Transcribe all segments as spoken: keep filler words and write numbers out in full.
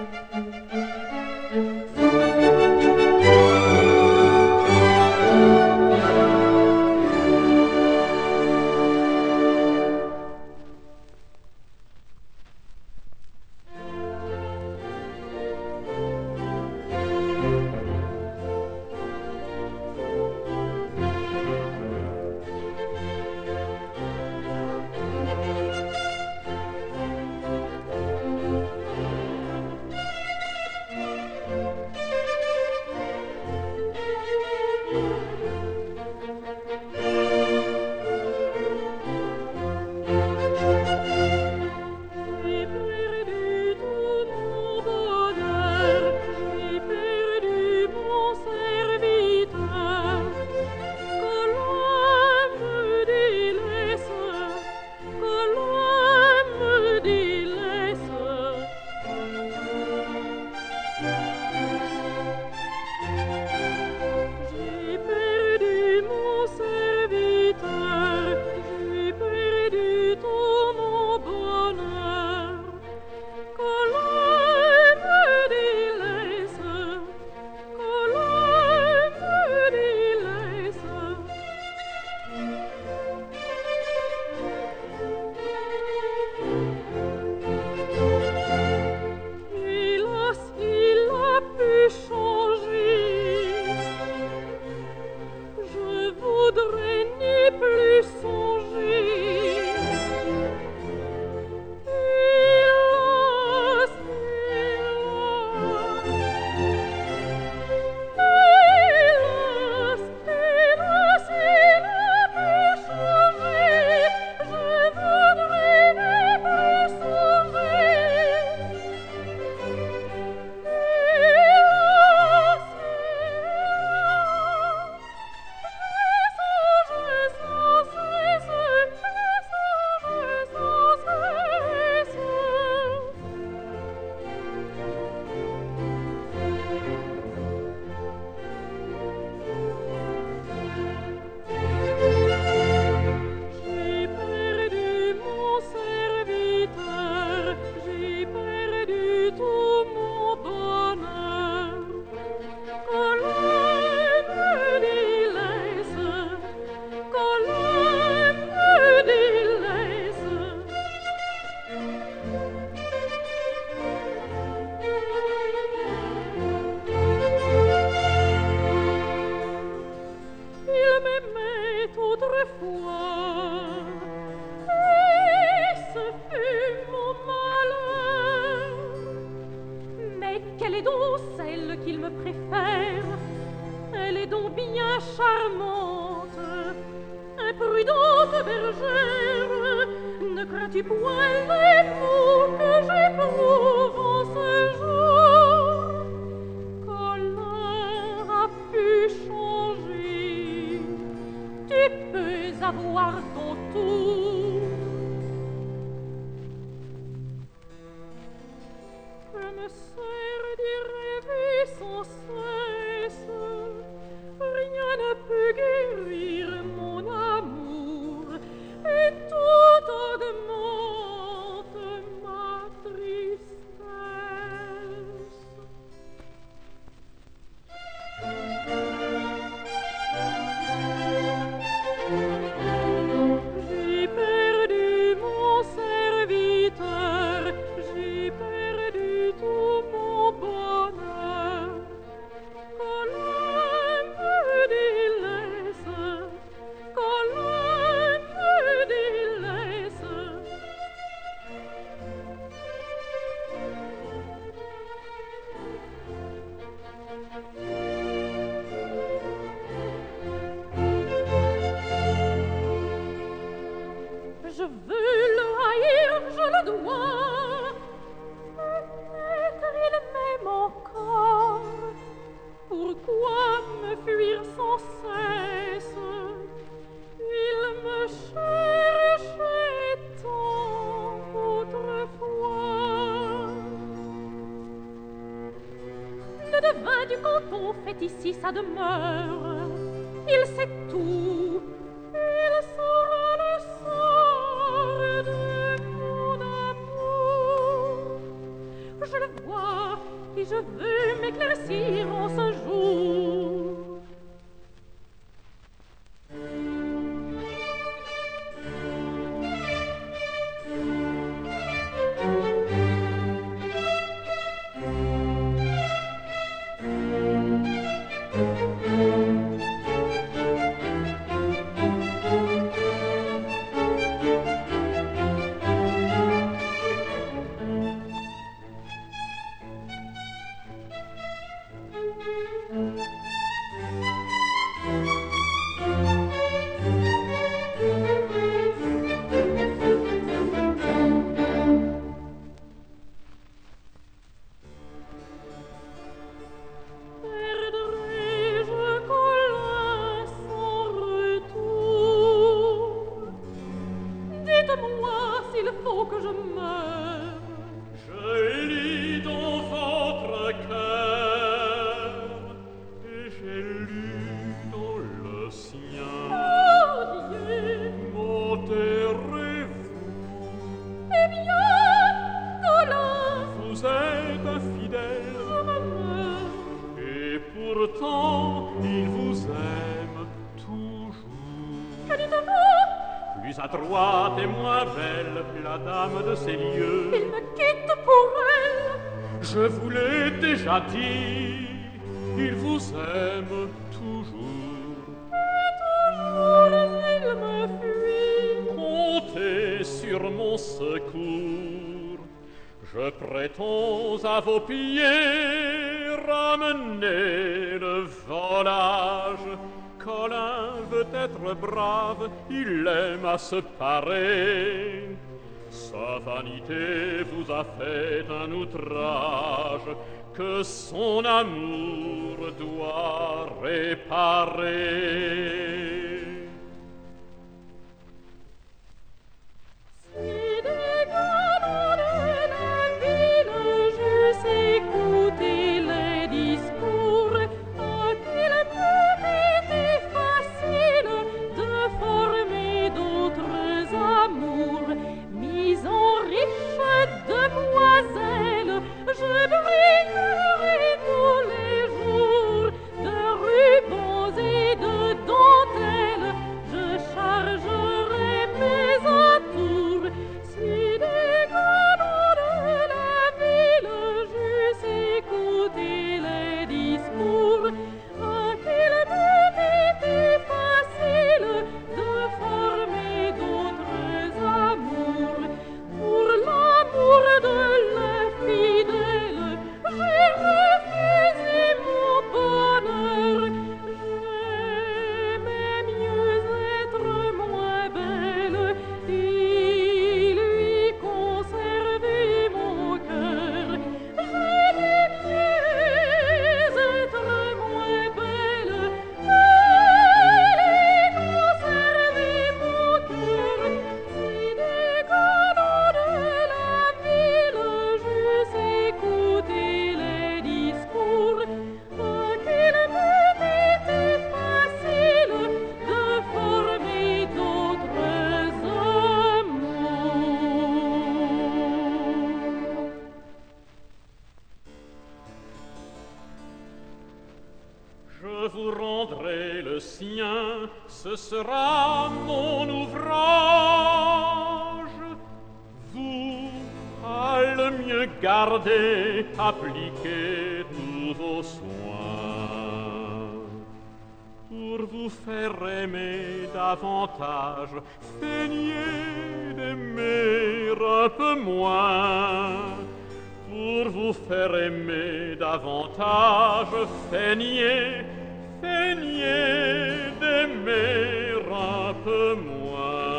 Ici sa demeure, il sait tout, il saura le sort de mon amour. Je le vois et je veux m'éclaircir en ce jour. Dit, il vous aime toujours. Et toujours il me fuit. Comptez sur mon secours. Je prétends à vos pieds ramener le volage. Colin veut être brave, il aime à se parer. Sa vanité vous a fait un outrage que son amour doit réparer. Si des galants de la ville j'eusse écouté les discours, à qu'il m'eût été facile de former d'autres amours, mis en riche demoiselle, je brillerai tous les jours de rubans et de dentelles, je chargerai mes atours. Si des galants de la ville j'eusse écouté les discours, à qu'il m'eût été facile de former d'autres amours. Pour l'amour de la fidèle, j'ai refusé mon bonheur. J'aimais mieux être moins belle et lui conserver mon cœur. J'aimais mieux être moins belle et lui conserver mon cœur. Si des galants de la ville j'eusse écouté les discours, à qu'il m'eût été facile de former d'autres amours. Je vous rendrai le sien, ce sera mon ouvrage. Vous, à le mieux garder, appliquez tous vos soins. Pour vous faire aimer davantage, feignez d'aimer un peu moins. Pour vous faire aimer davantage, feignez, feignez d'aimer un peu moins.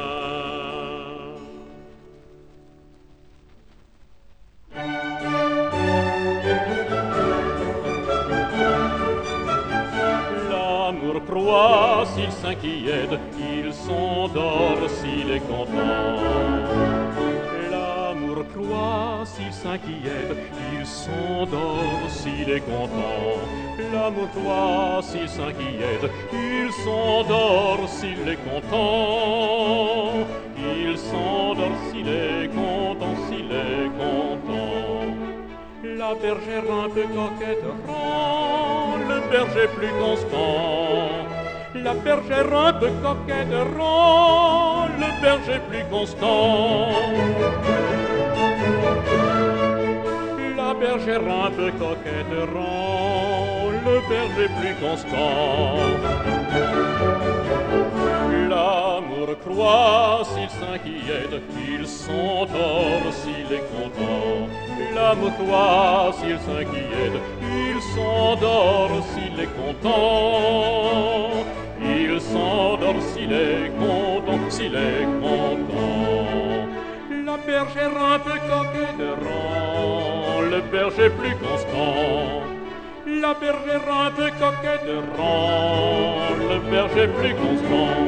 L'amour croit s'il s'inquiète, il s'endort s'il est content. L'amour croit s'il s'inquiète, il s'endort s'il est content. L'amour croit s'il s'inquiète, il s'endort s'il est content. Il s'endort s'il est content, s'il est content. La bergère un peu coquette rend le berger plus constant. La bergère un peu coquette rend le berger plus constant. La bergère un peu coquette rend le berger plus constant. L'amour croit s'il s'inquiète, il s'endort s'il est content. L'amour croit s'il s'inquiète, il s'endort s'il est content. Il s'endort s'il est content, s'il est content. La bergère un peu coquette rend le berger plus constant. La bergère un peu coquette rend le berger plus constant.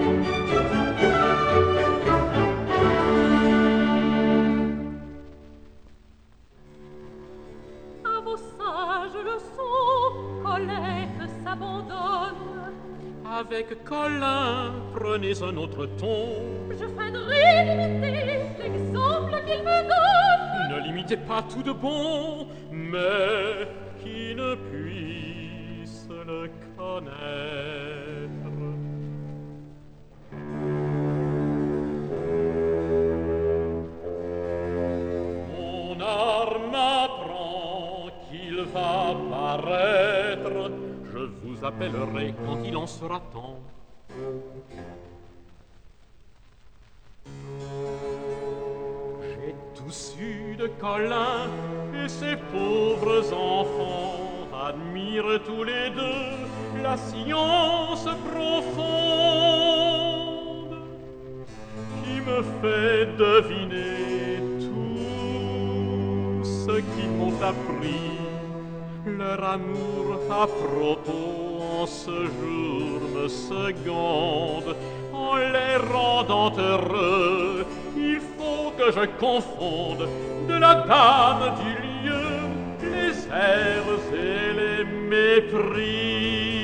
À vos sages leçons, Colette s'abandonne. Avec Colin, prenez un autre ton. Je feindrai d'imiter l'exemple qu'il me donne. Ne l'imitez pas tout de bon, mais qui ne puisse le connaître. Mon arme apprend qu'il va paraître. Je vous appellerai quand il en sera temps. J'ai tout su de Colin et ses pauvres enfants admirent tous les deux la science profonde qui me fait deviner tout ce qu'ils m'ont appris. Leur amour à propos en ce jour me seconde. En les rendant heureux, il faut que je confonde de la dame du lieu les airs et les mépris.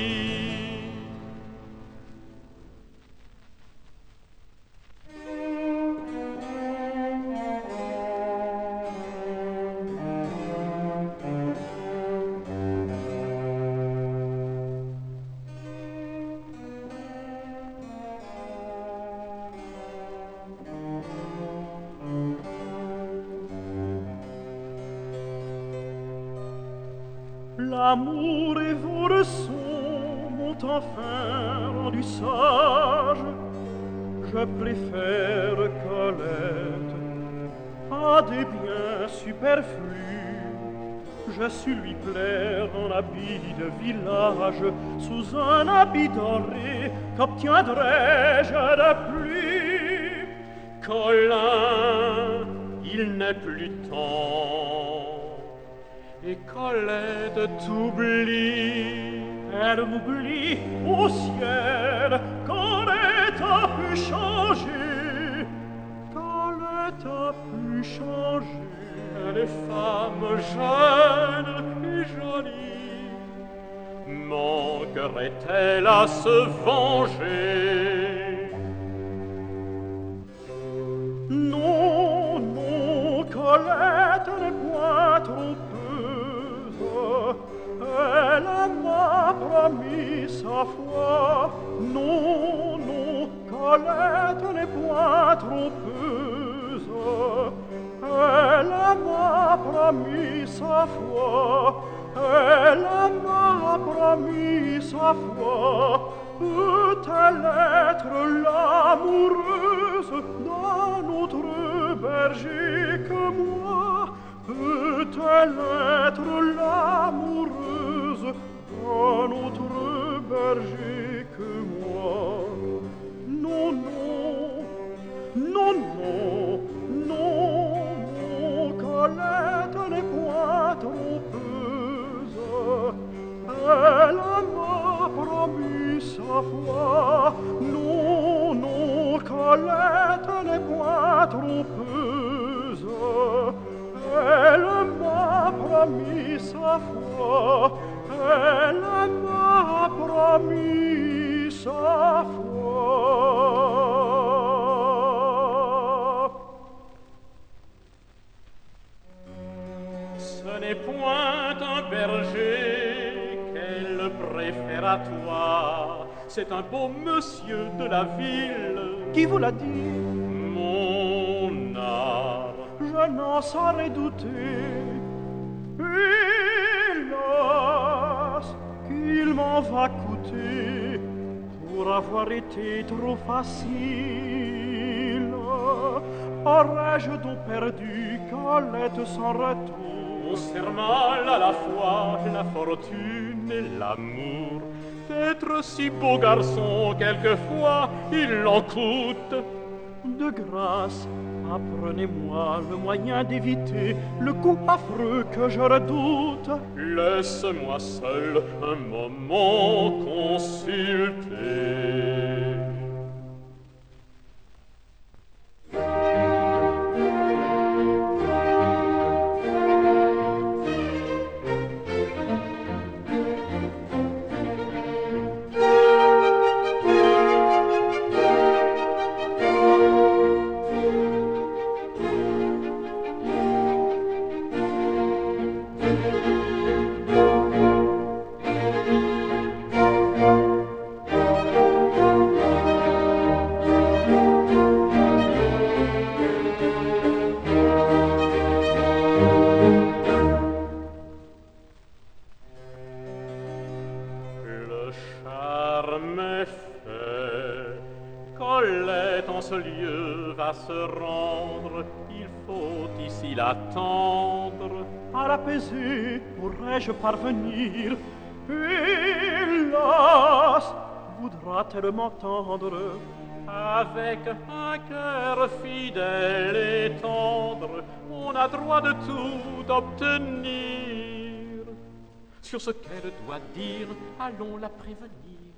L'amour et vos leçons m'ont enfin rendu sage. Je préfère Colette à des biens superflus. Je su lui plaire en habit de village, sous un habit doré, qu'obtiendrais-je de plus? Colin, il n'est plus temps. Et Colette t'oublie. Elle m'oublie au ciel. Colette a pu changer. Colette a pu changer. Elle est femme jeune et jolie. Manquerait-elle à se venger? Non, non, Colette n'est point trompeuse. Elle m'a promis sa foi. Non, non, Colette n'est point trompeuse. Elle m'a promis sa foi. Elle m'a promis sa foi. Peut-elle être l'amoureuse d'un autre berger que moi? Peut-elle être l'amoureuse d'un autre berger que moi? Non, non, non, non, non, non, Colette n'est point trompeuse. Elle m'a promis sa foi. Non, non, Colette n'est point trompeuse. Elle m'a promis sa foi. Elle m'a promis sa foi. Ce n'est point berger qu'elle préfère à toi. C'est un beau monsieur de la ville. Qui vous l'a dit? Mon art. Je n'en saurais douter. Hélas, qu'il m'en va coûter pour avoir été trop facile. Aurais-je donc perdu Colette sans retour? On serre mal à la fois la fortune et l'amour. D'être si beau garçon, quelquefois, il en coûte. De grâce, apprenez-moi le moyen d'éviter le coup affreux que je redoute. Laisse-moi seul un moment consulter. Se rendre, il faut ici l'attendre. À l'apaiser, pourrais-je parvenir? Hélas, voudra-t-elle m'entendre? Avec un cœur fidèle et tendre, on a droit de tout obtenir. Sur ce qu'elle doit dire, allons la prévenir.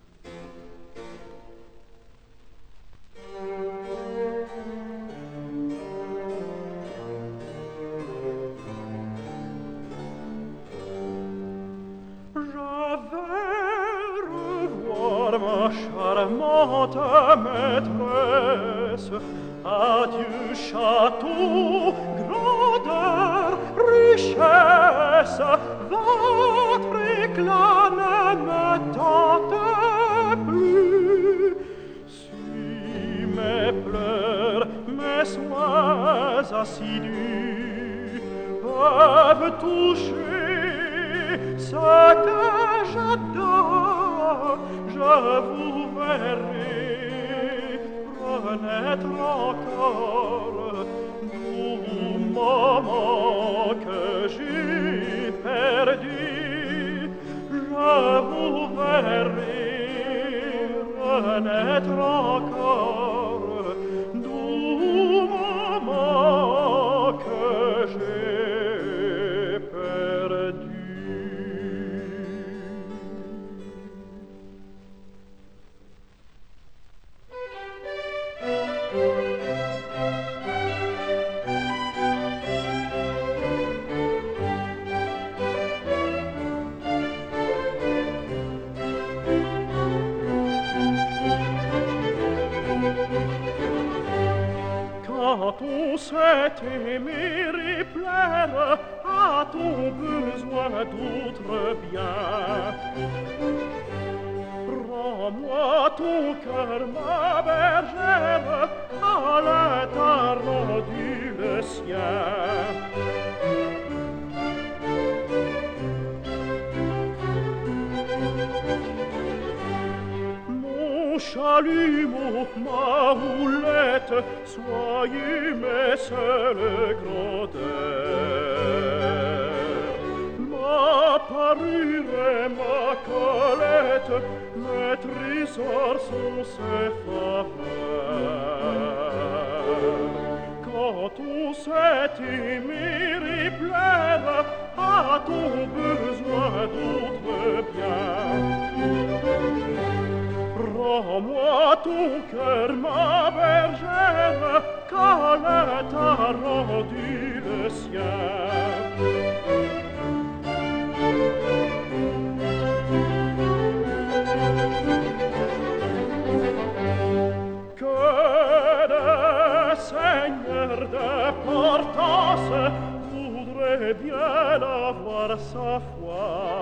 Ma charmante maîtresse, adieu château, grandeur, richesse, votre éclat ne me tente plus. Si mes pleurs, mes soins assidus peuvent toucher ce que j'adore, je vous verrai renaître encore, doux moment que j'ai perdu. Je vous verrai renaître encore, doux moment que j'ai perdu. Quand on sait aimer et plaire, a-t-on besoin d'autres biens? Rends-moi ton cœur, ma bergère, Alain t'a rendu le sien. Mon chalumeau, ma houlette, soyez mes seules grandeurs. Ma parure et ma Colette, mes trésors sont ses faveurs. Quand on sait aimer et plaire, a-t-on besoin d'autres biens? Rends-moi ton cœur, ma bergère, qu'Alain t'a rendu le sien. Que de seigneur d'importance voudrait bien avoir sa foi.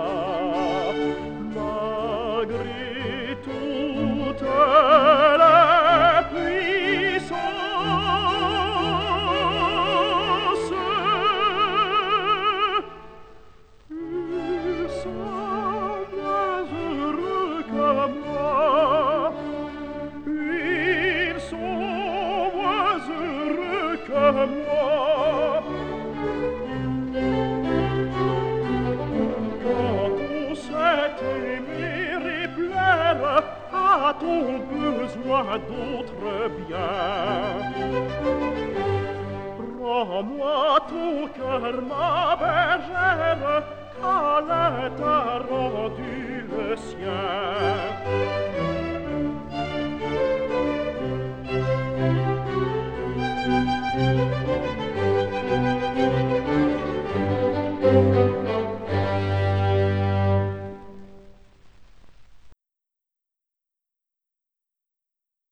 a-t-on besoin d'autres biens? Rends-moi ton cœur, ma bergère, qu'Alain t'a rendu le sien.